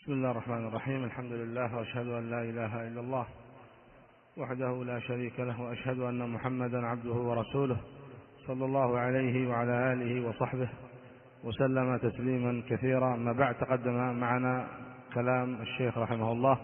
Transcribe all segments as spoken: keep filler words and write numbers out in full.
بسم الله الرحمن الرحيم. الحمد لله وأشهد أن لا إله إلا الله وحده لا شريك له، وأشهد أن محمدا عبده ورسوله صلى الله عليه وعلى آله وصحبه وسلم تسليما كثيرا. ما بعد، تقدم معنا كلام الشيخ رحمه الله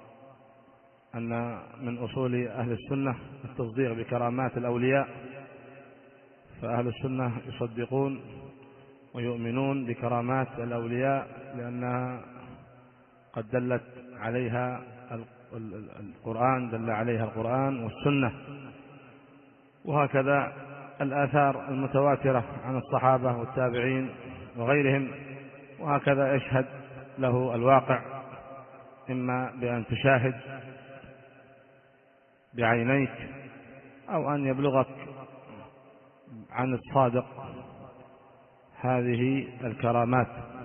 أن من أصول أهل السنة التصديق بكرامات الأولياء، فأهل السنة يصدقون ويؤمنون بكرامات الأولياء لأنها قد دلت عليها القرآن، دل عليها القرآن والسنة، وهكذا الآثار المتواترة عن الصحابة والتابعين وغيرهم، وهكذا يشهد له الواقع، إما بأن تشاهد بعينيك أو أن يبلغك عن الصادق هذه الكرامات.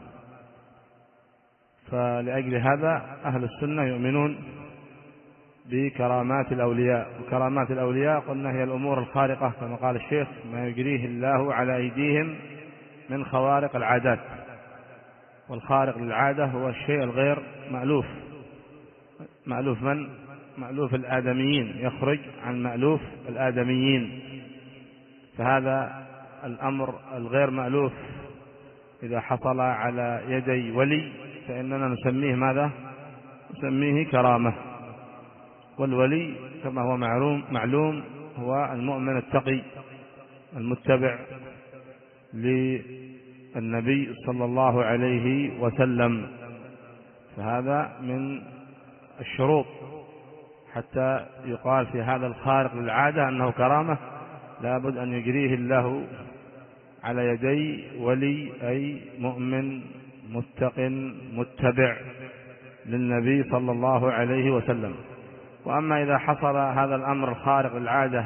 فلأجل هذا أهل السنة يؤمنون بكرامات الأولياء. وكرامات الأولياء قلنا هي الأمور الخارقة كما قال الشيخ، ما يجريه الله على أيديهم من خوارق العادات. والخارق للعادة هو الشيء الغير مألوف. مألوف من؟ مألوف الآدميين، يخرج عن مألوف الآدميين. فهذا الأمر الغير مألوف إذا حصل على يدي ولي فإننا نسميه ماذا؟ نسميه كرامة. والولي كما هو معلوم معلوم هو المؤمن التقي المتبع للنبي صلى الله عليه وسلم. فهذا من الشروط حتى يقال في هذا الخارق للعادة أنه كرامة، لابد أن يجريه الله على يدي ولي، أي مؤمن متق متبع للنبي صلى الله عليه وسلم. وأما إذا حصل هذا الأمر الخارق للعادة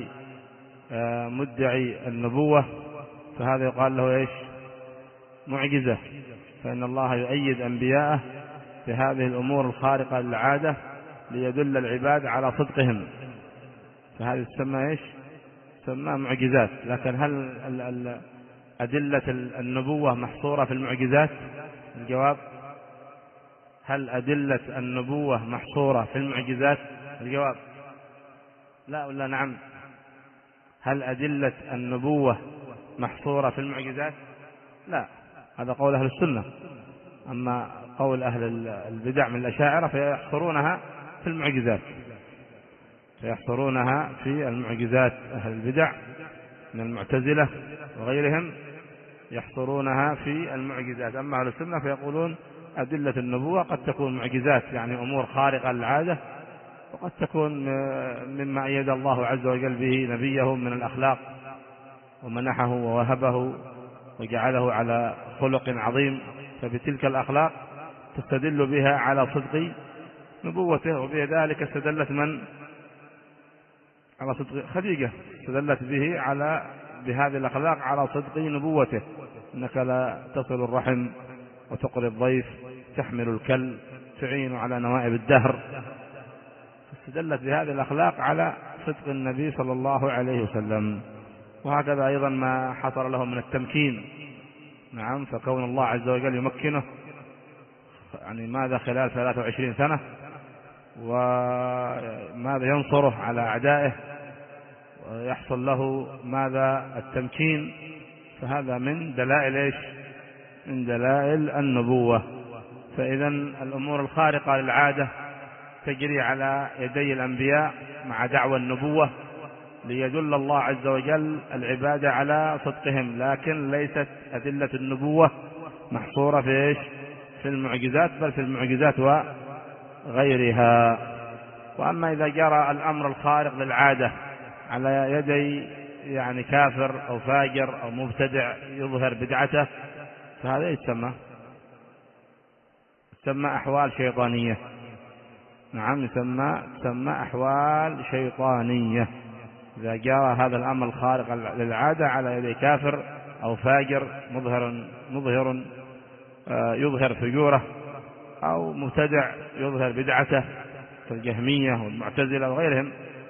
لمدعي النبوة فهذا يقال له إيش؟ معجزة. فإن الله يؤيد أنبياءه بهذه الأمور الخارقة للعادة ليدل العباد على صدقهم، فهذه تسمى إيش؟ تسمى معجزات. لكن هل أدلة النبوة محصورة في المعجزات؟ الجواب: هل أدلة النبوة محصورة في المعجزات؟ الجواب: لا ولا نعم. هل أدلة النبوة محصورة في المعجزات؟ لا، هذا قول أهل السنة. أما قول أهل البدع من الأشاعرة فيحصرونها في المعجزات، فيحصرونها في المعجزات. أهل البدع من المعتزلة وغيرهم يحصرونها في المعجزات. أما أهل السنة فيقولون أدلة النبوة قد تكون معجزات، يعني أمور خارقة للعادة، وقد تكون مما أيد الله عز وجل به نبيه من الأخلاق ومنحه ووهبه وجعله على خلق عظيم، فبتلك الأخلاق تستدل بها على صدق نبوته. وبذلك استدلت من؟ على صدق خديجة، استدلت به على بهذه الأخلاق على صدق نبوته: إنك لا تصل الرحم وتقري الضيف تحمل الكل تعين على نوائب الدهر. استدلت بهذه الأخلاق على صدق النبي صلى الله عليه وسلم. وهكذا أيضا ما حصل له من التمكين. نعم، فكون الله عز وجل يمكنه يعني ماذا خلال ثلاث وعشرين سنة، وماذا ينصره على أعدائه، ويحصل له ماذا التمكين، فهذا من دلائل إيش؟ من دلائل النبوة. فإذا الأمور الخارقة للعادة تجري على يدي الأنبياء مع دعوى النبوة ليدل الله عز وجل العباد على صدقهم، لكن ليست أدلة النبوة محصورة في إيش؟ في المعجزات، بل في المعجزات وغيرها. وأما إذا جرى الأمر الخارق للعادة على يدي يعني كافر أو فاجر أو مبتدع يظهر بدعته، فهذا يسمى يسمى أحوال شيطانية. نعم، يسمى يسمى أحوال شيطانية إذا جرى هذا الأمر الخارق للعادة على يدي كافر أو فاجر مظهر مظهر يظهر فجوره، أو مبتدع يظهر بدعته كالجهمية والمعتزلة وغيرهم.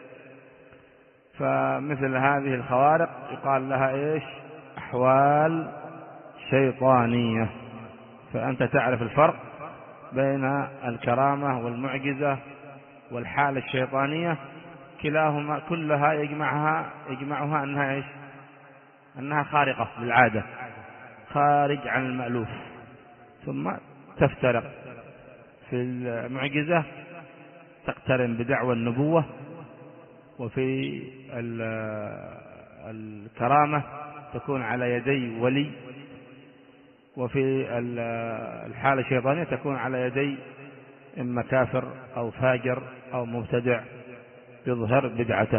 فمثل هذه الخوارق يقال لها إيش؟ أحوال شيطانية. فأنت تعرف الفرق بين الكرامة والمعجزة والحالة الشيطانية، كلاهما كلها يجمعها يجمعها أنها إيش؟ أنها خارقة للعادة، خارج عن المألوف. ثم تفترق. في المعجزة تقترن بدعوى النبوة، وفي الكرامة تكون على يدي ولي، وفي الحالة الشيطانية تكون على يدي إما كافر أو فاجر أو مبتدع يظهر بدعته.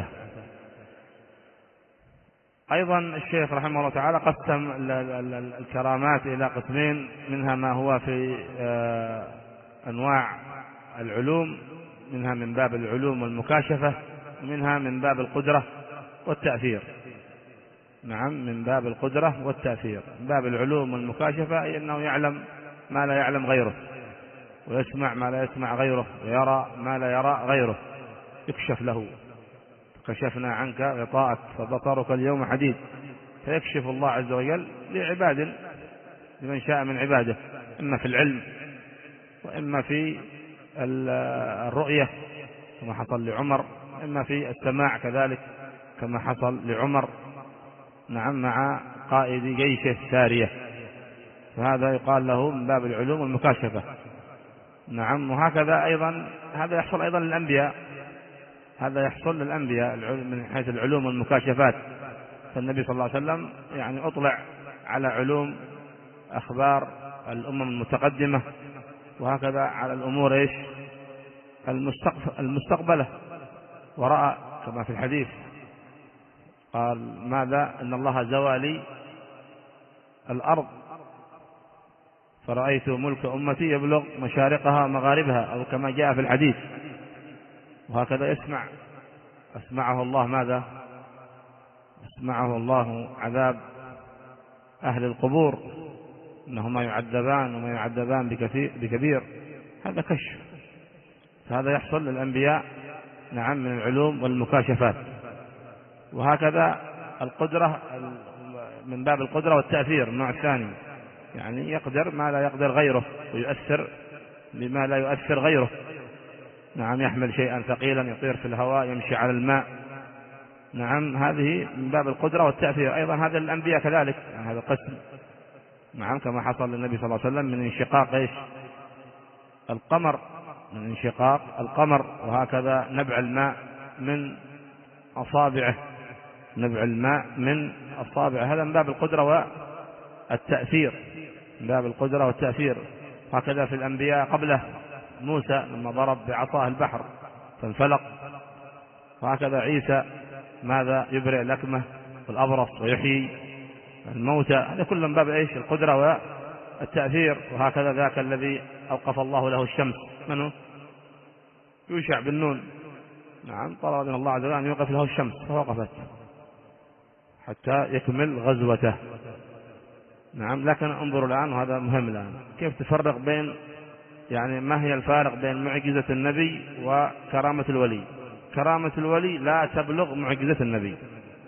أيضا الشيخ رحمه الله تعالى قسم الكرامات إلى قسمين، منها ما هو في أنواع العلوم، منها من باب العلوم والمكاشفة، ومنها من باب القدرة والتأثير. نعم، من باب القدرة والتأثير. من باب العلوم والمكاشفة أي أنه يعلم ما لا يعلم غيره، ويسمع ما لا يسمع غيره، ويرى ما لا يرى غيره، يكشف له. كشفنا عنك غطاءك فبصرك اليوم حديد. فيكشف الله عز وجل لعباد، لمن شاء من عباده، إما في العلم وإما في الرؤية كما حصل لعمر، إما في السماع كذلك كما حصل لعمر، نعم، مع قائد جيشه سارية. فهذا يقال له من باب العلوم والمكاشفة. نعم. وهكذا أيضا هذا يحصل أيضا للأنبياء، هذا يحصل للأنبياء من حيث العلوم والمكاشفات. فالنبي صلى الله عليه وسلم يعني أطلع على علوم أخبار الأمم المتقدمة، وهكذا على الأمور إيش المستقبلة، ورأى كما في الحديث قال ماذا؟ إن الله زوى لي الأرض فرأيت ملك أمتي يبلغ مشارقها ومغاربها، أو كما جاء في الحديث. وهكذا يسمع أسمعه الله ماذا؟ أسمعه الله عذاب أهل القبور، إنهما يعذبان وما يعذبان بكبير. هذا كشف. فهذا يحصل للأنبياء، نعم، من العلوم والمكاشفات. وهكذا القدرة من باب القدرة والتأثير، النوع الثاني، يعني يقدر ما لا يقدر غيره، ويؤثر بما لا يؤثر غيره. نعم، يحمل شيئا ثقيلا، يطير في الهواء، يمشي على الماء. نعم، هذه من باب القدرة والتأثير. أيضا هذا الأنبياء كذلك، يعني هذا قسم. نعم، كما حصل للنبي صلى الله عليه وسلم من انشقاق إيش؟ القمر، من انشقاق القمر. وهكذا نبع الماء من أصابعه، نبع الماء من أصابعه. هذا من باب القدرة والتأثير، من باب القدرة والتأثير. هكذا في الأنبياء قبله موسى لما ضرب بعصاه البحر فانفلق. وهكذا عيسى ماذا؟ يبرئ الأكمه والأبرص ويحيي الموتى. هذا كله من باب إيش؟ القدرة والتأثير. وهكذا ذاك الذي أوقف الله له الشمس، منه؟ يوشع بن نون. نعم، طلب من الله عز وجل أن يوقف له الشمس، فوقفت حتى يكمل غزوته. نعم. لكن انظروا الآن، وهذا مهم الآن، كيف تفرق بين، يعني ما هي الفارق بين معجزة النبي وكرامة الولي؟ كرامة الولي لا تبلغ معجزة النبي،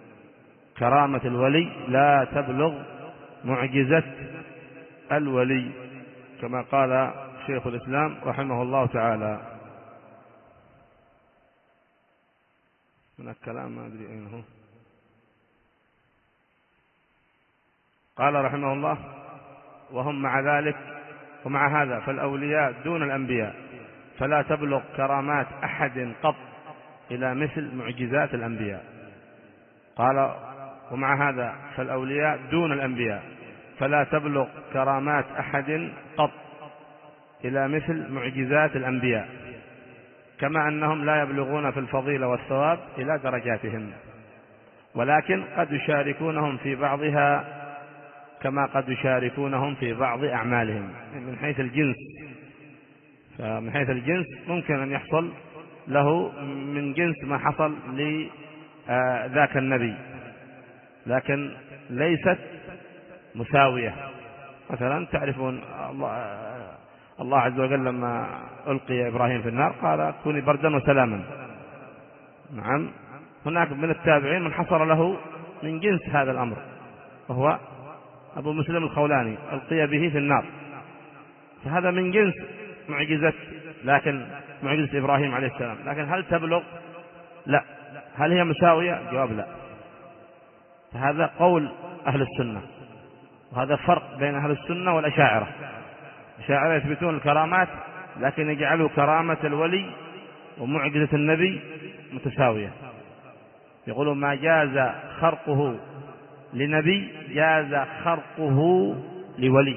كرامة الولي لا تبلغ معجزة الولي، كما قال شيخ الإسلام رحمه الله تعالى. من الكلام ما أدري أين هو. قال رحمه الله: وهم مع ذلك ومع هذا فالأولياء دون الأنبياء، فلا تبلغ كرامات أحد قط إلى مثل معجزات الأنبياء. قال: ومع هذا فالأولياء دون الأنبياء، فلا تبلغ كرامات أحد قط إلى مثل معجزات الأنبياء، كما أنهم لا يبلغون في الفضيلة والثواب إلى درجاتهم، ولكن قد يشاركونهم في بعضها كما قد يشاركونهم في بعض أعمالهم من حيث الجنس. فمن حيث الجنس ممكن أن يحصل له من جنس ما حصل لذاك النبي، لكن ليست مساوية. مثلا تعرفون الله, الله عز وجل لما ألقي إبراهيم في النار قال: كوني بردا وسلاما. نعم، هناك من التابعين من حصل له من جنس هذا الأمر، وهو أبو مسلم الخولاني، ألقي به في النار. فهذا من جنس معجزة، لكن معجزة إبراهيم عليه السلام، لكن هل تبلغ؟ لا. هل هي مساوية؟ جواب لا. فهذا قول أهل السنة، وهذا فرق بين أهل السنة والأشاعرة. الأشاعرة يثبتون الكرامات لكن يجعلوا كرامة الولي ومعجزة النبي متساوية، يقولون ما جاز خرقه لنبي جاز خرقه لولي،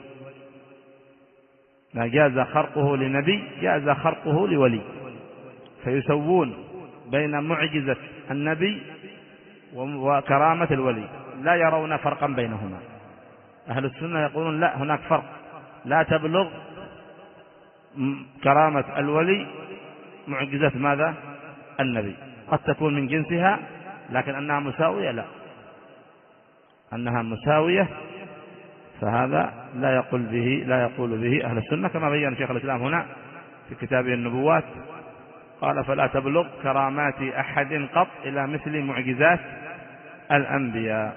ما جاز خرقه لنبي جاز خرقه لولي، فيسوون بين معجزة النبي وكرامة الولي، لا يرون فرقا بينهما. أهل السنة يقولون لا، هناك فرق، لا تبلغ كرامة الولي معجزة ماذا؟ النبي، قد تكون من جنسها، لكن أنها مساوية لا، أنها مساوية فهذا لا يقول به لا يقول به أهل السنة، كما بين شيخ الإسلام هنا في كتابه النبوات، قال فلا تبلغ كرامات أحد قط إلى مثل معجزات الأنبياء.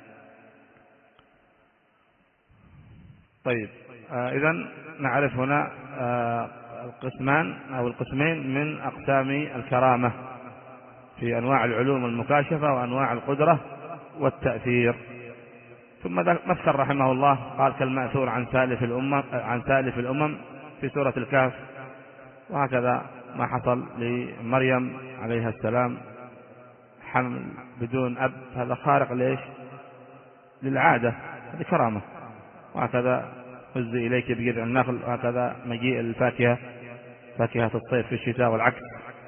طيب، آه إذن نعرف هنا آه القسمان أو القسمين من أقسام الكرامة في أنواع العلوم المكاشفة وأنواع القدرة والتأثير. ثم مثل رحمه الله قال كالمأثور عن سالف الأمم عن سالف الأمم في سورة الكهف، وهكذا ما حصل لمريم عليها السلام حمل بدون أب، هذا خارق ليش؟ للعادة، هذه كرامة. وهكذا هز إليك بجذع النخل، وهكذا مجيء الفاكهة فاكهة الصيف في الشتاء والعكس.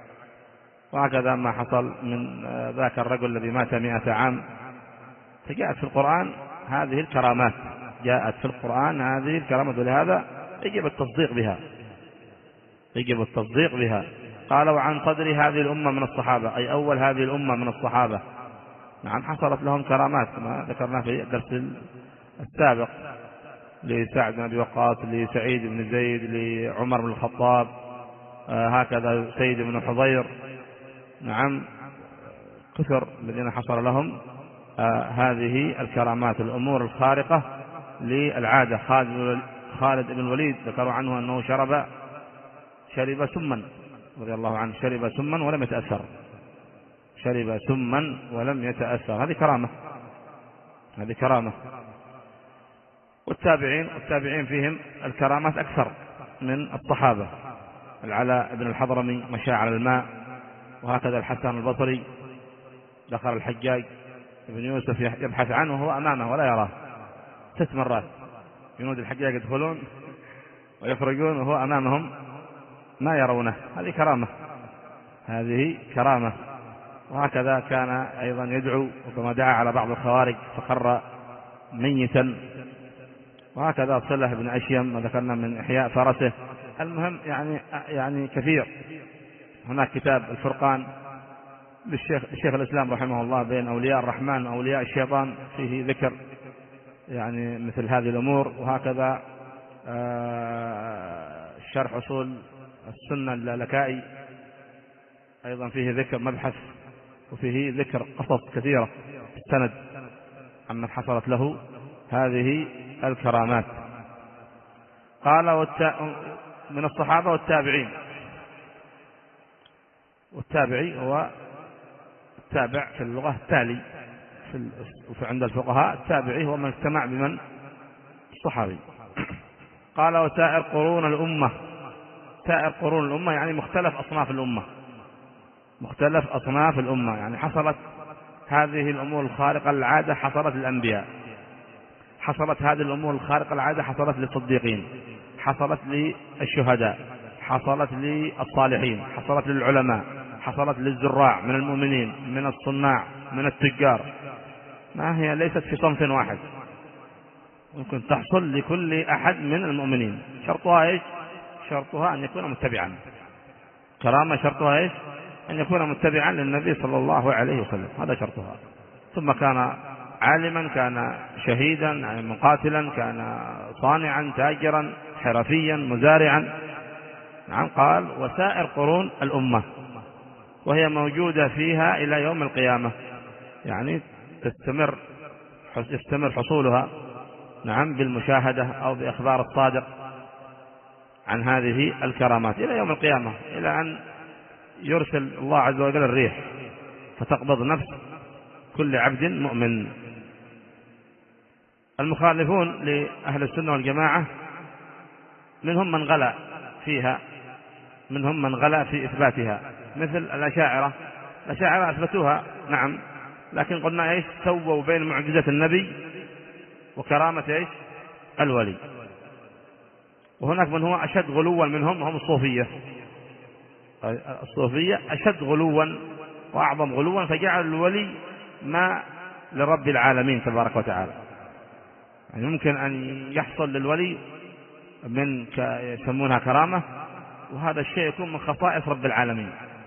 وهكذا ما حصل من ذاك الرجل الذي مات مئة عام، فجاءت في القرآن هذه الكرامات، جاءت في القرآن هذه الكرامات، ولهذا يجب التصديق بها، يجب التصديق بها. قال وعن صدر هذه الأمة من الصحابة، أي أول هذه الأمة من الصحابة، نعم حصلت لهم كرامات كما ذكرنا في الدرس السابق، لسعد بن أبي وقاص، لسعيد بن زيد، لعمر بن الخطاب، آه هكذا سيد بن حضير، نعم كثر الذين حصل لهم آه هذه الكرامات، الأمور الخارقة للعادة. خالد خالد بن الوليد ذكروا عنه أنه شرب شرب سما رضي الله عنه، شرب سما ولم يتأثر، شرب سما ولم يتأثر، هذه كرامة، هذه كرامة. والتابعين والتابعين فيهم الكرامات أكثر من الصحابة. العلاء بن الحضرمي مشى على الماء، وهكذا الحسن البصري دخل الحجاج ابن يوسف يبحث عنه وهو أمامه ولا يراه، ست مرات جنود الحجاج يدخلون ويخرجون وهو أمامهم ما يرونه، هذه كرامة، هذه كرامة. وهكذا كان أيضا يدعو، وكما دعا على بعض الخوارج فخر ميتا. وهكذا صلة بن أشيم وذكرنا من إحياء فرسه. المهم يعني يعني كثير. هناك كتاب الفرقان للشيخ الشيخ الإسلام رحمه الله بين أولياء الرحمن وأولياء الشيطان، فيه ذكر يعني مثل هذه الأمور. وهكذا شرح أصول السنة اللالكائي أيضا فيه ذكر مبحث، وفيه ذكر قصص كثيرة السند عمن حصلت له هذه الكرامات. قال والتا... من الصحابة والتابعين. والتابعي هو التابع في اللغة التالي، في ال... وفي عند الفقهاء التابعي هو من اجتمع بمن الصحابي. قال وسائر قرون الأمة. سائر قرون الأمة يعني مختلف أصناف الأمة، مختلف أصناف الأمة، يعني حصلت هذه الأمور الخارقة للعادة حصلت للأنبياء، حصلت هذه الأمور الخارقة للعادة حصلت للصديقين، حصلت للشهداء، حصلت للصالحين، حصلت للعلماء، حصلت للزراع من المؤمنين، من الصناع، من التجار. ما هي ليست في صنف واحد، ممكن تحصل لكل أحد من المؤمنين. شرطها إيش؟ شرطها أن يكون متبعا. كرامة شرطها إيش؟ أن يكون متبعا للنبي صلى الله عليه وسلم، هذا شرطها. ثم كان عالما، كان شهيدا يعني مقاتلا، كان صانعا، تاجرا، حرفيا، مزارعا. نعم. قال وسائر قرون الأمة، وهي موجودة فيها إلى يوم القيامة، يعني تستمر يستمر حصولها، نعم، بالمشاهدة أو بإخبار الصادق عن هذه الكرامات إلى يوم القيامة، إلى أن يرسل الله عز وجل الريح فتقبض نفس كل عبد مؤمن. المخالفون لأهل السنة والجماعة منهم من غلا فيها، منهم من غلا في إثباتها، مثل الأشاعرة. الأشاعرة أثبتوها نعم، لكن قلنا إيش؟ سووا بين معجزة النبي وكرامة إيش؟ الولي. وهناك من هو أشد غلوا منهم، هم الصوفية. الصوفية أشد غلوا وأعظم غلوا، فجعل الولي ما لرب العالمين تبارك وتعالى. يعني ممكن أن يحصل للولي من يسمونها كرامة، وهذا الشيء يكون من خصائص رب العالمين،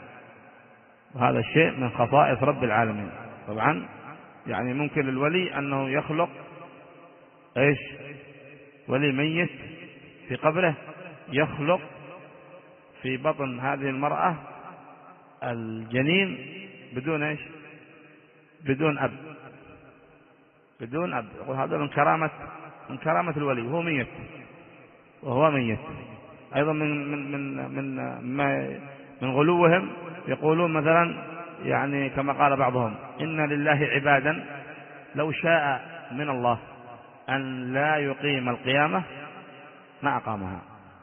وهذا الشيء من خصائص رب العالمين. طبعا يعني ممكن للولي أنه يخلق إيش؟ ولي ميت في قبره، يخلق في بطن هذه المرأة الجنين بدون إيش؟ بدون أب، بدون أب. يقول هذا من كرامة من كرامة الولي، وهو ميت وهو ميت. أيضا من من من من ما من غلوهم يقولون مثلا، يعني كما قال بعضهم: إن لله عبادا لو شاء من الله أن لا يقيم القيامة ما أقامها.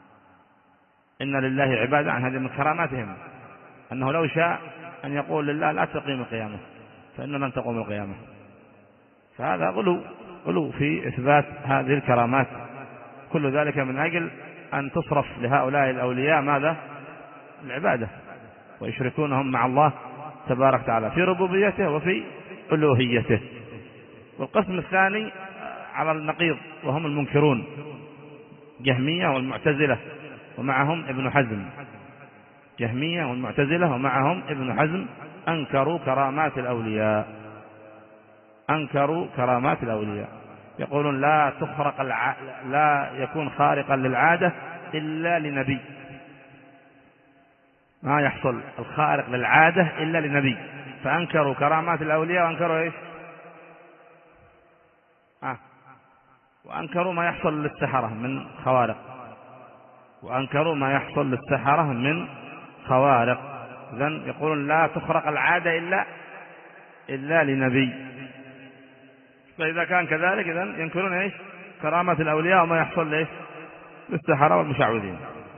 إن لله عبادا، عن هذه من كراماتهم أنه لو شاء أن يقول لله لا تقيم القيامة، فإنه لن تقوم القيامة. فهذا غلو غلو في إثبات هذه الكرامات، كل ذلك من أجل أن تصرف لهؤلاء الأولياء ماذا؟ العبادة، ويشركونهم مع الله تبارك وتعالى في ربوبيته وفي ألوهيته. والقسم الثاني على النقيض، وهم المنكرون، جهمية والمعتزلة ومعهم ابن حزم. جهمية والمعتزلة ومعهم ابن حزم أنكروا كرامات الأولياء، أنكروا كرامات الأولياء. يقولون لا تخرق الع... لا يكون خارقا للعادة إلا لنبي، ما يحصل الخارق للعادة إلا لنبي. فأنكروا كرامات الأولياء، وأنكروا إيش؟ آه. وأنكروا ما يحصل للسحرة من خوارق، وأنكروا ما يحصل للسحرة من خوارق. إذن يقولون لا تخرق العادة إلا إلا لنبي. فإذا كان كذلك إذن ينكرون إيش؟ كرامة الأولياء وما يحصل لإيش؟ للسحرة والمشعوذين.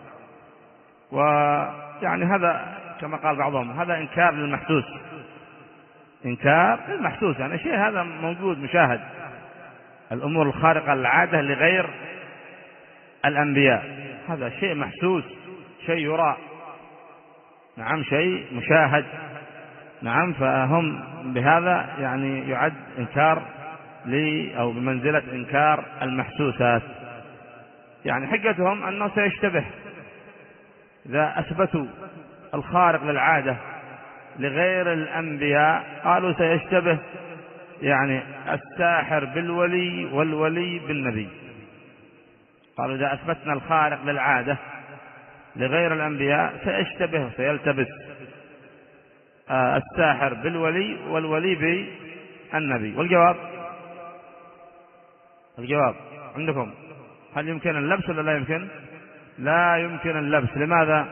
ويعني هذا كما قال بعضهم هذا إنكار للمحسوس، إنكار للمحسوس، يعني شيء هذا موجود مشاهد، الأمور الخارقة للعادة لغير الأنبياء، هذا شيء محسوس، شيء يرى، نعم، شيء مشاهد، نعم. فهم بهذا يعني يعد إنكار لي أو بمنزلة إنكار المحسوسات. يعني حجتهم أنه سيشتبه إذا أثبتوا الخارق للعادة لغير الأنبياء، قالوا سيشتبه يعني الساحر بالولي والولي بالنبي. قالوا إذا أثبتنا الخارق للعادة لغير الأنبياء سيشتبه سيلتبس الساحر بالولي والولي بالنبي. والجواب الجواب عندكم، هل يمكن اللبس ولا لا يمكن؟ لا يمكن اللبس. لماذا؟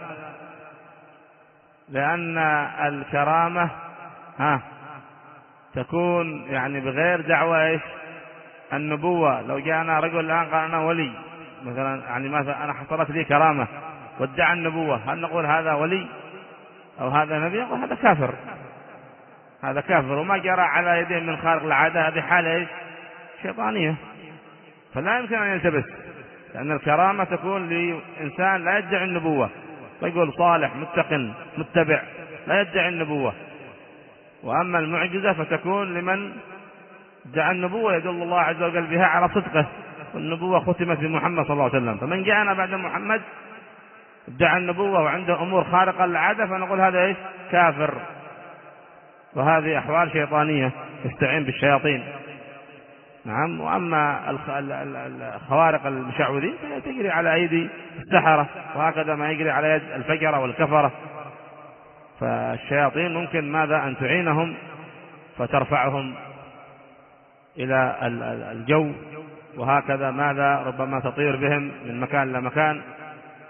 لأن الكرامة ها تكون يعني بغير دعوة إيش؟ النبوة. لو جاءنا رجل الآن قال أنا ولي مثلا، يعني مثلا أنا حصلت لي كرامة وادعى النبوة، هل نقول هذا ولي أو هذا نبي؟ نقول هذا كافر، هذا كافر وما جرى على يديه من خارق العادة، هذه حالة إيش؟ شيطانية. فلا يمكن أن يلتبس، لأن الكرامة تكون لإنسان لا يدعي النبوة، يقول صالح متقن متبع لا يدعي النبوة. وأما المعجزة فتكون لمن ادعى النبوة يدل الله عز وجل بها على صدقه، والنبوة ختمت بمحمد صلى الله عليه وسلم. فمن جاءنا بعد محمد ادعى النبوة وعنده أمور خارقة للعادة فنقول هذا إيش؟ كافر. وهذه أحوال شيطانية يستعين بالشياطين، نعم. وأما الخوارق المشعوذين تجري على أيدي السحرة، وهكذا ما يجري على يد الفجرة والكفرة. فالشياطين ممكن ماذا؟ أن تعينهم فترفعهم إلى الجو، وهكذا ماذا؟ ربما تطير بهم من مكان إلى مكان،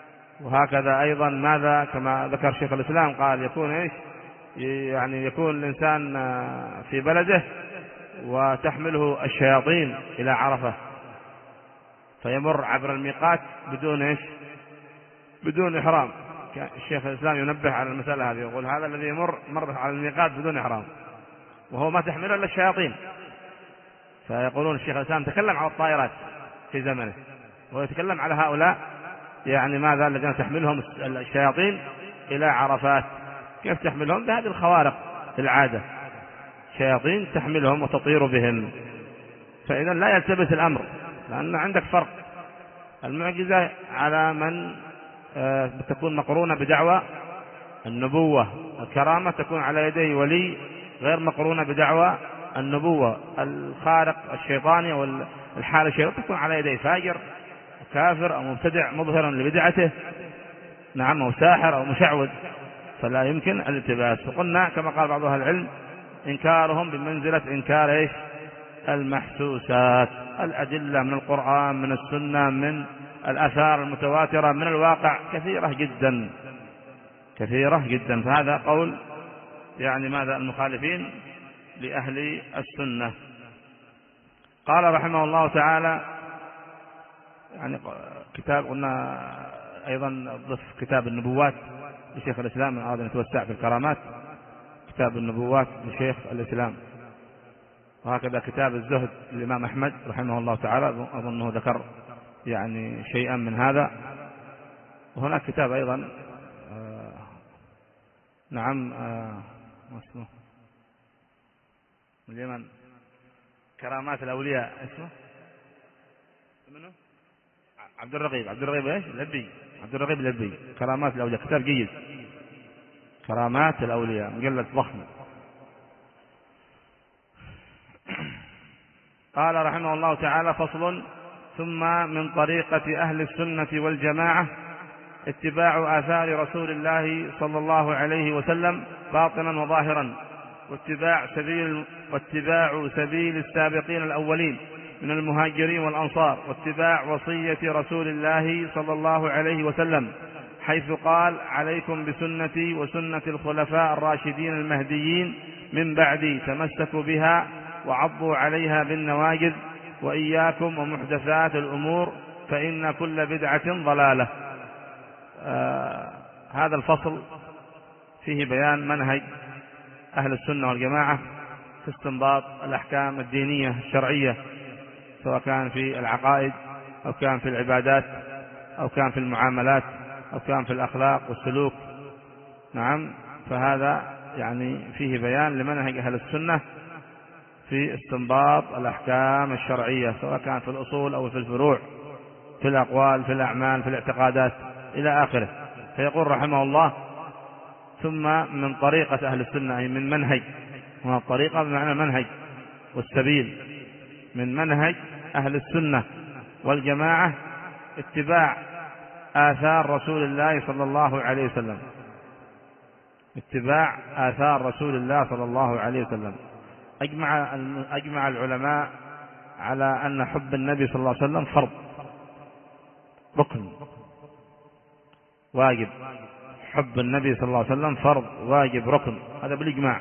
وهكذا أيضا ماذا كما ذكر شيخ الإسلام قال يكون إيش يعني يكون الإنسان في بلده وتحمله الشياطين إلى عرفة فيمر عبر الميقات بدون إيش بدون إحرام. الشيخ الإسلام ينبه على المسألة هذه يقول هذا الذي يمر مر على الميقات بدون إحرام وهو ما تحمله إلا الشياطين. فيقولون الشيخ الإسلام تكلم على الطائرات في زمنه ويتكلم على هؤلاء يعني ماذا الذين تحملهم الشياطين إلى عرفات. كيف تحملهم؟ بهذه الخوارق في العادة شياطين تحملهم وتطير بهم. فإذا لا يلتبس الأمر لأن عندك فرق. المعجزة على من تكون مقرونة بدعوى النبوة، الكرامة تكون على يدي ولي غير مقرونة بدعوى النبوة. الخارق الشيطاني أو الحالة الشيطانية تكون على يدي فاجر كافر أو مبتدع مظهرا لبدعته نعم أو ساحر أو مشعوذ فلا يمكن الالتباس. وقلنا كما قال بعض أهل العلم إنكارهم بمنزلة إنكار إيش المحسوسات. الأدلة من القرآن من السنة من الآثار المتواترة من الواقع كثيرة جدا كثيرة جدا. فهذا قول يعني ماذا المخالفين لأهل السنة. قال رحمه الله تعالى يعني كتاب قلنا أيضا ضف كتاب النبوات لشيخ الإسلام من أراد أن يتوسع في الكرامات كتاب النبوات لشيخ الإسلام. وهكذا كتاب الزهد للإمام أحمد رحمه الله تعالى أظنه ذكر يعني شيئا من هذا. وهناك كتاب أيضا آه نعم آه اسمه اليمن كرامات الأولياء اسمه منه عبد الرقيب عبد الرقيب ايش الأبي عبد الرقيب الأبي كرامات الأولياء كتاب جيد كرامات الأولياء مجلد ضخم. قال رحمه الله تعالى فصل ثم من طريقة أهل السنة والجماعة اتباع آثار رسول الله صلى الله عليه وسلم باطنا وظاهرا واتباع سبيل, واتباع سبيل السابقين الأولين من المهاجرين والأنصار واتباع وصية رسول الله صلى الله عليه وسلم حيث قال عليكم بسنتي وسنة الخلفاء الراشدين المهديين من بعدي تمسكوا بها وعضوا عليها بالنواجذ وإياكم ومحدثات الأمور فإن كل بدعة ضلالة. آه هذا الفصل فيه بيان منهج أهل السنة والجماعة في استنباط الأحكام الدينية الشرعية سواء كان في العقائد أو كان في العبادات أو كان في المعاملات أو كان في الأخلاق والسلوك نعم. فهذا يعني فيه بيان لمنهج أهل السنة في استنباط الأحكام الشرعية سواء كان في الأصول أو في الفروع في الأقوال في الأعمال في الاعتقادات إلى آخره. فيقول رحمه الله ثم من طريقة أهل السنة أي من منهج هنا الطريقة بمعنى منهج والسبيل من منهج أهل السنة والجماعة اتباع آثار رسول الله صلى الله عليه وسلم اتباع آثار رسول الله صلى الله عليه وسلم. أجمع أجمع العلماء على أن حب النبي صلى الله عليه وسلم فرض ركن واجب. حب النبي صلى الله عليه وسلم فرض واجب ركن هذا بالإجماع.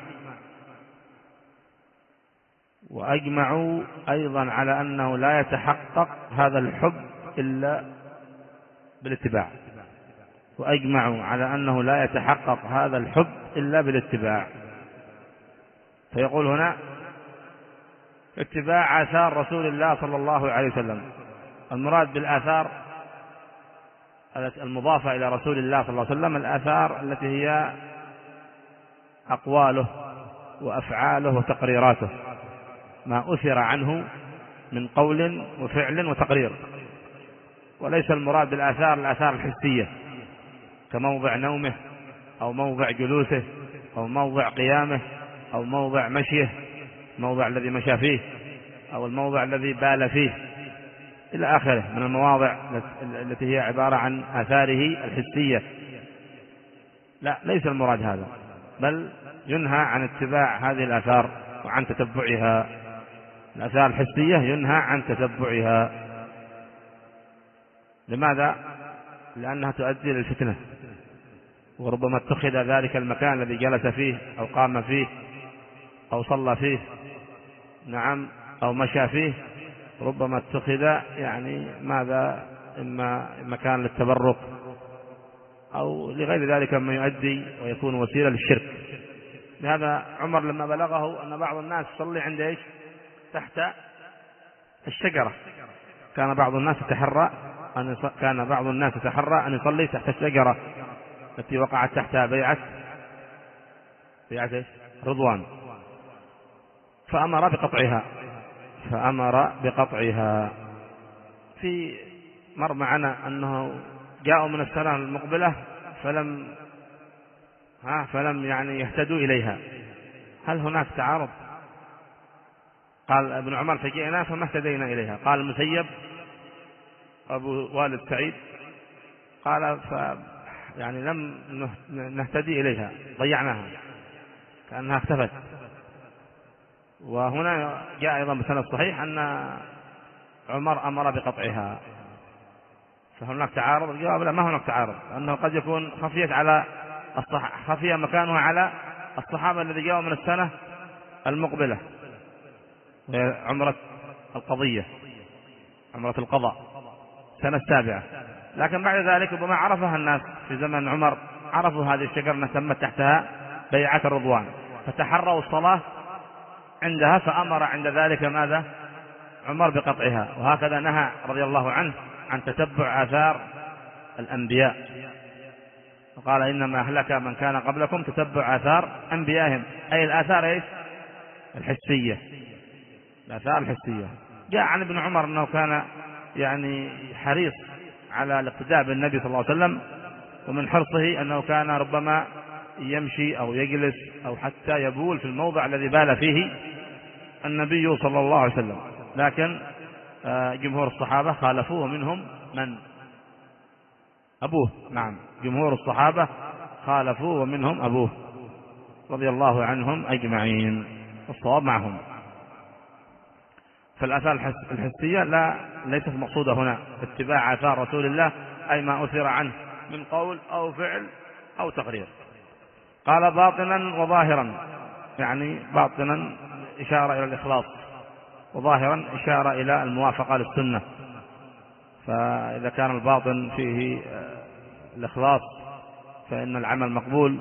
وأجمعوا أيضا على أنه لا يتحقق هذا الحب إلا بالاتباع. وأجمعوا على أنه لا يتحقق هذا الحب إلا بالاتباع. فيقول هنا اتباع آثار رسول الله صلى الله عليه وسلم. المراد بالآثار المضافة إلى رسول الله صلى الله عليه وسلم الآثار التي هي أقواله وأفعاله وتقريراته ما أثر عنه من قول وفعل وتقرير. وليس المراد بالآثار الآثار الحسية كموضع نومه أو موضع جلوسه أو موضع قيامه أو موضع مشيه الموضع الذي مشى فيه أو الموضع الذي بال فيه إلى آخره من المواضع التي هي عبارة عن آثاره الحسية. لا ليس المراد هذا بل ينهى عن اتباع هذه الآثار وعن تتبعها. الآثار الحسية ينهى عن تتبعها. لماذا؟ لأنها تؤدي للفتنة، وربما اتخذ ذلك المكان الذي جلس فيه أو قام فيه أو صلى فيه نعم أو مشى فيه، ربما اتخذ يعني ماذا إما مكان للتبرك أو لغير ذلك مما يؤدي ويكون وسيلة للشرك. لهذا عمر لما بلغه أن بعض الناس يصلي عند إيش؟ تحت الشجرة، كان بعض الناس يتحرى أن كان بعض الناس يتحرى أن يصلي تحت الشجرة التي وقعت تحتها بيعة بيعة إيش؟ رضوان، فأمر بقطعها فأمر بقطعها في مر معنا أنه جاءوا من السنة المقبلة فلم ها فلم يعني يهتدوا إليها. هل هناك تعارض؟ قال ابن عمر فجئنا فما اهتدينا إليها. قال المسيب أبو والد سعيد قال ف يعني لم نهتدي إليها، ضيعناها كأنها اختفت. وهنا جاء أيضا بسند صحيح أن عمر أمر بقطعها، فهناك تعارض؟ الجواب لا، ما هناك تعارض، أنه قد يكون خفيت على الصح... خفي مكانها على الصحابة الذي جاءوا من السنة المقبلة، عمرة القضية، عمرة القضاء سنة السابعة. لكن بعد ذلك ربما عرفها الناس في زمن عمر، عرفوا هذه الشجرة أنها تمت تحتها بيعة الرضوان، فتحروا الصلاة عندها، فأمر عند ذلك ماذا؟ عمر بقطعها. وهكذا نهى رضي الله عنه عن تتبع آثار الأنبياء، وقال إنما أهلك من كان قبلكم تتبع آثار أنبيائهم، أي الآثار إيش؟ الحسية، الآثار الحسية. جاء عن ابن عمر أنه كان يعني حريص على الاقتداء بالنبي صلى الله عليه وسلم، ومن حرصه أنه كان ربما يمشي أو يجلس أو حتى يبول في الموضع الذي بال فيه النبي صلى الله عليه وسلم. لكن جمهور الصحابة خالفوه، منهم من أبوه، نعم جمهور الصحابة خالفوه ومنهم أبوه رضي الله عنهم أجمعين، والصواب معهم. فالآثار الحسية لا ليست مقصودة هنا، اتباع آثار رسول الله أي ما أثر عنه من قول أو فعل أو تقرير. قال باطنا وظاهرا، يعني باطنا إشارة إلى الإخلاص، وظاهرا إشارة إلى الموافقة للسنة. فإذا كان الباطن فيه الإخلاص فإن العمل مقبول،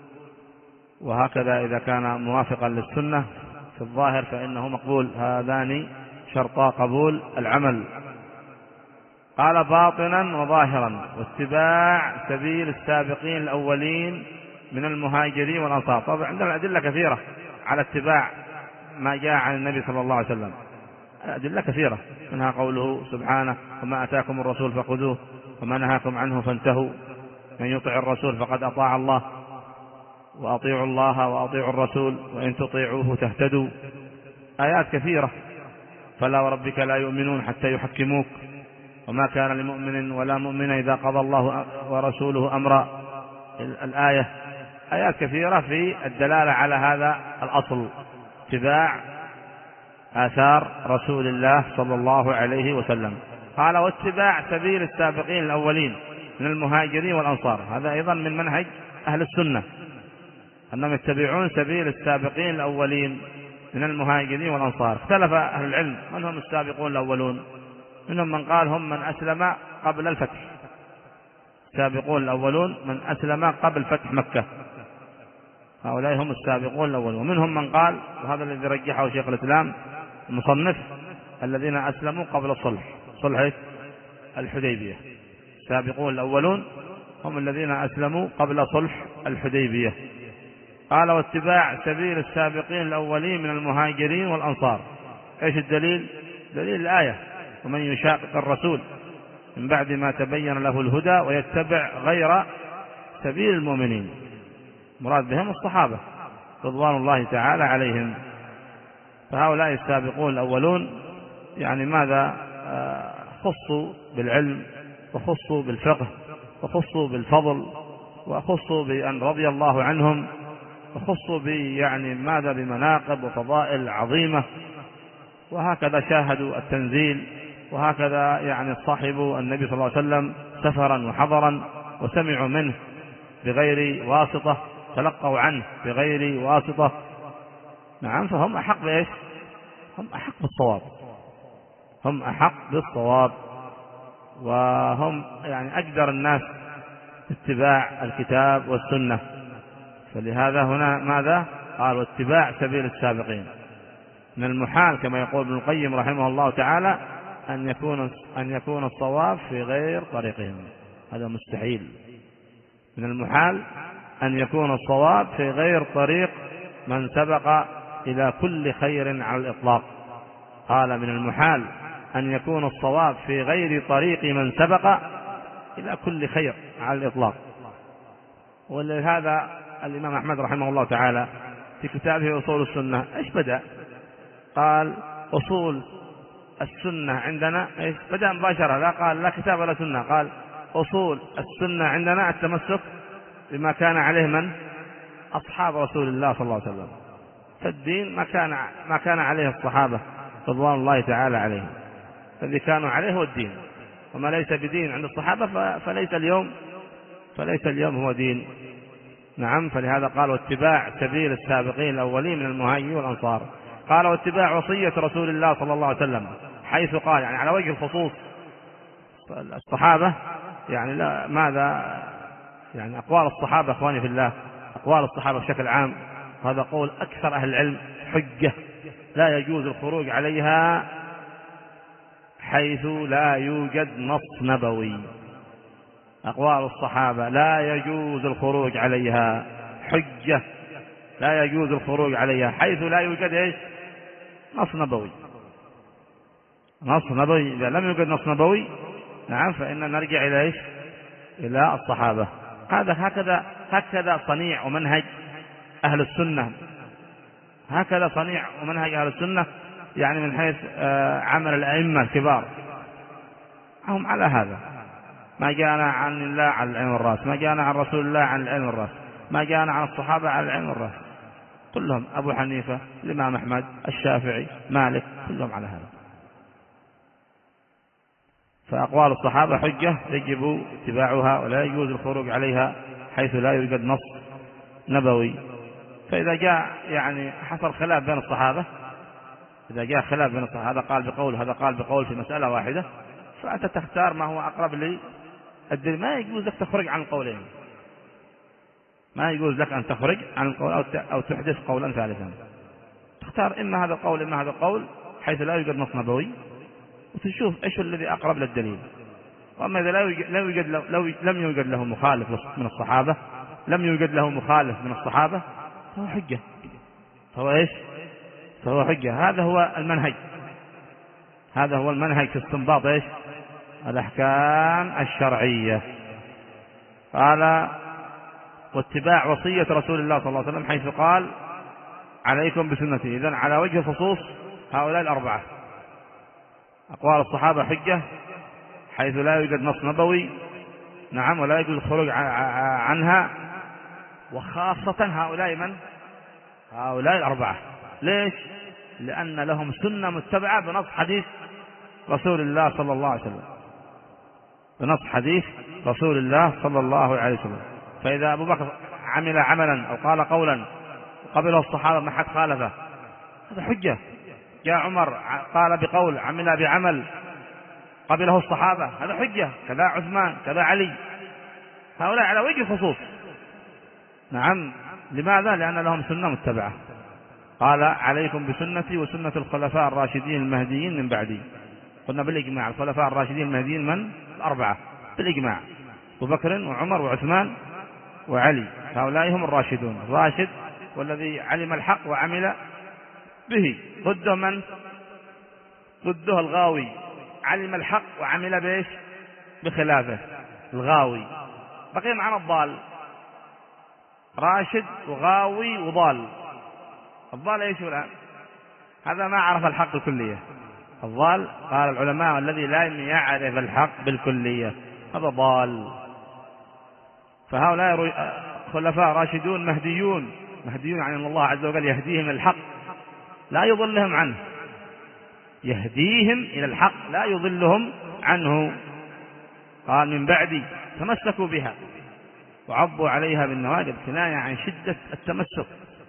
وهكذا إذا كان موافقا للسنة في الظاهر فإنه مقبول، هذان شرطا قبول العمل. قال باطنا وظاهرا واتباع سبيل السابقين الأولين من المهاجرين والأنصار. طبعا عندنا أدلة كثيرة على اتباع ما جاء عن النبي صلى الله عليه وسلم، أدلة كثيرة، منها قوله سبحانه وما أتاكم الرسول فخذوه وما نهاكم عنه فانتهوا، من يطع الرسول فقد أطاع الله وأطيعوا الله وأطيعوا الرسول وإن تطيعوه تهتدوا. آيات كثيرة. فلا وربك لا يؤمنون حتى يحكموك وما كان لمؤمن ولا مؤمن إذا قضى الله ورسوله أمرا، الآية. آيات كثيرة في الدلالة على هذا الأصل، اتباع آثار رسول الله صلى الله عليه وسلم. قال واتباع سبيل السابقين الأولين من المهاجرين والأنصار، هذا أيضا من منهج أهل السنة أنهم يتبعون سبيل السابقين الأولين من المهاجرين والأنصار. اختلف أهل العلم من هم السابقون الأولون، منهم من قال هم من أسلم قبل الفتح، السابقون الأولون من أسلم قبل فتح مكة، هؤلاء هم السابقون الأولون. ومنهم من قال، وهذا الذي رجحه شيخ الإسلام المصنف، الذين أسلموا قبل الصلح، صلح الحديبية. السابقون الأولون هم الذين أسلموا قبل صلح الحديبية. قال واتباع سبيل السابقين الأولين من المهاجرين والأنصار. إيش الدليل؟ دليل الآية ومن يشاقق الرسول من بعد ما تبين له الهدى ويتبع غير سبيل المؤمنين، مراد بهم الصحابة رضوان الله تعالى عليهم. فهؤلاء السابقون الأولون يعني ماذا؟ خصوا بالعلم وخصوا بالفقه وخصوا بالفضل وخصوا بأن رضي الله عنهم وخصوا يعني ماذا؟ بمناقب وفضائل عظيمة. وهكذا شاهدوا التنزيل وهكذا يعني صاحب النبي صلى الله عليه وسلم سفرا وحضرا وسمعوا منه بغير واسطة، تلقوا عنه بغير واسطة. نعم، فهم أحق بإيش؟ هم أحق بالصواب، هم أحق بالصواب، وهم يعني أقدر الناس اتباع الكتاب والسنة. فلهذا هنا ماذا قال؟ واتباع سبيل السابقين. من المحال كما يقول ابن القيم رحمه الله تعالى أن يكون أن يكون الصواب في غير طريقهم، هذا مستحيل. من المحال أن يكون الصواب في غير طريق من سبق إلى كل خير على الإطلاق. قال من المحال أن يكون الصواب في غير طريق من سبق إلى كل خير على الإطلاق. ولهذا الإمام أحمد رحمه الله تعالى في كتابه أصول السنة إيش بدأ؟ قال أصول السنة عندنا إيش؟ بدأ مباشرة، لا قال لا كتاب ولا سنة، قال أصول السنة عندنا التمسك بما كان عليه من؟ أصحاب رسول الله صلى الله عليه وسلم. فالدين ما كان ما كان عليه الصحابة رضوان الله تعالى عليهم، الذي كانوا عليه هو الدين، وما ليس بدين عند الصحابة فليس اليوم فليس اليوم هو دين. نعم، فلهذا قال واتباع سبيل السابقين الأولين من المهاجرين والأنصار. قال واتباع وصية رسول الله صلى الله عليه وسلم، حيث قال يعني على وجه الخصوص الصحابة، يعني لا ماذا يعني أقوال الصحابة أخواني في الله، أقوال الصحابة بشكل عام، هذا قول أكثر أهل العلم حجة لا يجوز الخروج عليها حيث لا يوجد نص نبوي. أقوال الصحابة لا يجوز الخروج عليها، حجة لا يجوز الخروج عليها حيث لا يوجد إيش؟ نص نبوي. نص نبوي إذا لم يوجد نص نبوي، نعم، فإننا نرجع إلى إيش؟ إلى الصحابة. هذا هكذا هكذا صنيع ومنهج أهل السنة، هكذا صنيع ومنهج أهل السنة، يعني من حيث عمل الأئمة الكبار هم على هذا. ما جاءنا عن الله عن العين والرأس، ما جاءنا عن رسول الله عن العين والرأس، ما جاءنا عن الصحابة عن العين والرأس، كلهم أبو حنيفة، الإمام أحمد، الشافعي، مالك، كلهم على هذا. فأقوال الصحابة حجة يجب اتباعها ولا يجوز الخروج عليها حيث لا يوجد نص نبوي. فإذا جاء يعني حصل خلاف بين الصحابة، إذا جاء خلاف بين الصحابة، هذا قال بقول هذا قال بقول في مسألة واحدة، فأنت تختار ما هو أقرب للدليل. ما يجوز لك تخرج عن القولين، ما يجوز لك أن تخرج عن القول أو تحدث قولا ثالثا. تختار إما هذا القول إما هذا القول حيث لا يوجد نص نبوي، وتشوف إيش الذي أقرب للدليل. وأما إذا لا يوجد لو لم يوجد له مخالف من الصحابة، لم يوجد له مخالف من الصحابة، فهو حجة، فهو إيش؟ فهو حجة. هذا هو المنهج، هذا هو المنهج في استنباط إيش؟ الأحكام الشرعية. قال واتباع وصية رسول الله صلى الله عليه وسلم، حيث قال عليكم بسنتي. إذن على وجه الخصوص هؤلاء الأربعة أقوال الصحابة حجة حيث لا يوجد نص نبوي، نعم، ولا يجوز الخروج عنها. وخاصة هؤلاء من؟ هؤلاء الأربعة. ليش؟ لأن لهم سنة متبعة بنص حديث رسول الله صلى الله عليه وسلم، بنص حديث رسول الله صلى الله عليه وسلم. فإذا أبو بكر عمل عملا أو قال قولا قبله الصحابة ما حد خالفه، هذا حجة. جاء عمر قال بقول عمل بعمل قبله الصحابة، هذا حجة. كذا عثمان، كذا علي، هؤلاء على وجه الخصوص. نعم، لماذا؟ لأن لهم سنة متبعة. قال عليكم بسنتي وسنة الخلفاء الراشدين المهديين من بعدي. قلنا بالإجماع الخلفاء الراشدين المهديين من؟ الأربعة بالإجماع، أبو بكر وعمر وعثمان وعلي، هؤلاء هم الراشدون. الراشد والذي علم الحق وعمل به. ضده من؟ ضده الغاوي، علم الحق وعمل بإيش؟ بخلافه، الغاوي. بقي معنا الضال، راشد وغاوي وضال. الضال ايش الآن؟ هذا ما عرف الحق بالكلية. الضال قال العلماء الذي لا يعرف الحق بالكلية، هذا ضال. فهؤلاء خلفاء راشدون مهديون، مهديون يعني الله عز وجل يهديهم الحق، لا يضلهم عنه، يهديهم إلى الحق لا يضلهم عنه. قال من بعدي تمسكوا بها وعضوا عليها بالنواجذ، كناية عن شدة التمسك.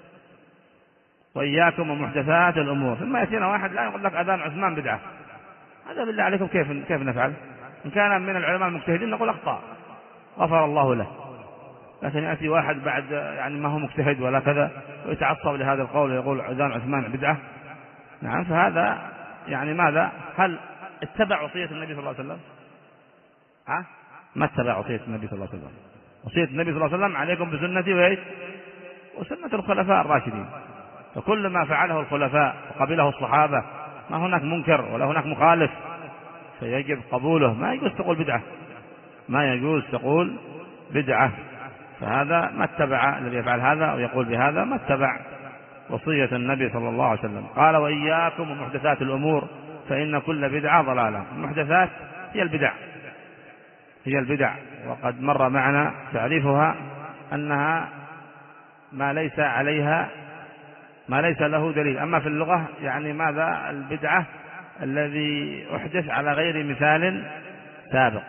وإياكم ومحدثات الأمور. ثم يأتينا واحد لا يقول لك أذان عثمان بدعة، هذا بالله عليكم كيف كيف نفعل؟ إن كان من العلماء المجتهدين نقول أخطأ غفر الله له، لكن يأتي واحد بعد يعني ما هو مجتهد ولا كذا ويتعصب لهذا القول ويقول أذان عثمان بدعة. نعم، فهذا يعني ماذا؟ هل اتبع وصية النبي صلى الله عليه وسلم؟ ها؟ ما اتبع وصية النبي صلى الله عليه وسلم. وصية النبي صلى الله عليه وسلم عليكم بسنتي وإيش؟ وسنة الخلفاء الراشدين. فكل ما فعله الخلفاء وقبله الصحابة ما هناك منكر ولا هناك مخالف فيجب قبوله، ما يجوز تقول بدعة، ما يجوز تقول بدعة. فهذا ما اتبع الذي يفعل هذا أو يقول بهذا ما اتبع وصية النبي صلى الله عليه وسلم. قال وإياكم ومحدثات الأمور فإن كل بدعة ضلالة. المحدثات هي البدع، هي البدع، وقد مر معنا تعريفها أنها ما ليس عليها ما ليس له دليل. أما في اللغة يعني ماذا؟ البدعة الذي أحدث على غير مثال سابق.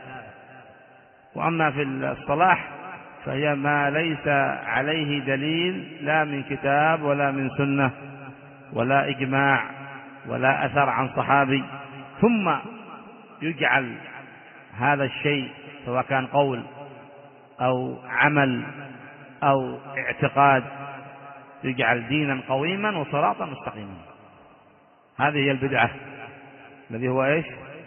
وأما في الصلاح فهي ما ليس عليه دليل لا من كتاب ولا من سنة ولا إجماع ولا أثر عن صحابي، ثم يجعل هذا الشيء سواء كان قول أو عمل أو اعتقاد يجعل دينا قويما وصراطا مستقيما. هذه هي البدعة، الذي هو إيش؟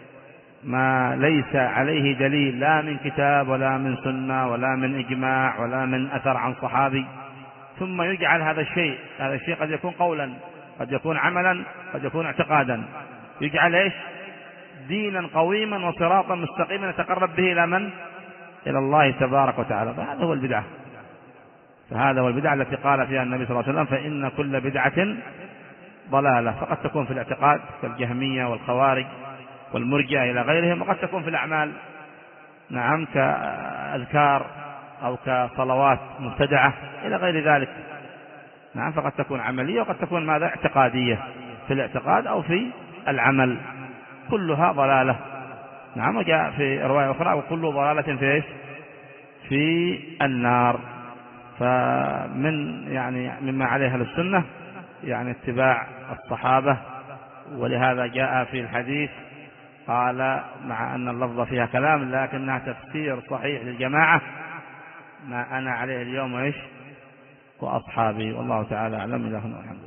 ما ليس عليه دليل لا من كتاب ولا من سنة ولا من إجماع ولا من أثر عن صحابي، ثم يجعل هذا الشيء هذا الشيء قد يكون قولا قد يكون عملا قد يكون اعتقادا، يجعل إيش؟ دينا قويما وصراطا مستقيما يتقرب به إلى من؟ إلى الله تبارك وتعالى. فهذا هو البدعة، فهذا هو البدعة التي قال فيها النبي صلى الله عليه وسلم فإن كل بدعة ضلالة. فقد تكون في الاعتقاد كالجهمية والخوارج والمرجئة إلى غيرهم، وقد تكون في الأعمال نعم كأذكار أو كصلوات مبتدعة إلى غير ذلك. نعم، فقد تكون عملية وقد تكون ماذا؟ اعتقادية في الاعتقاد أو في العمل، كلها ضلالة. نعم، وجاء في رواية أخرى وكل ضلالة في إيش؟ في النار. فمن يعني مما عليها السنة يعني اتباع الصحابة، ولهذا جاء في الحديث قال مع أن اللفظ فيها كلام لكنها تفسير صحيح للجماعة ما أنا عليه اليوم إيش وأصحابي. والله تعالى أعلم. إلهنا الحمد.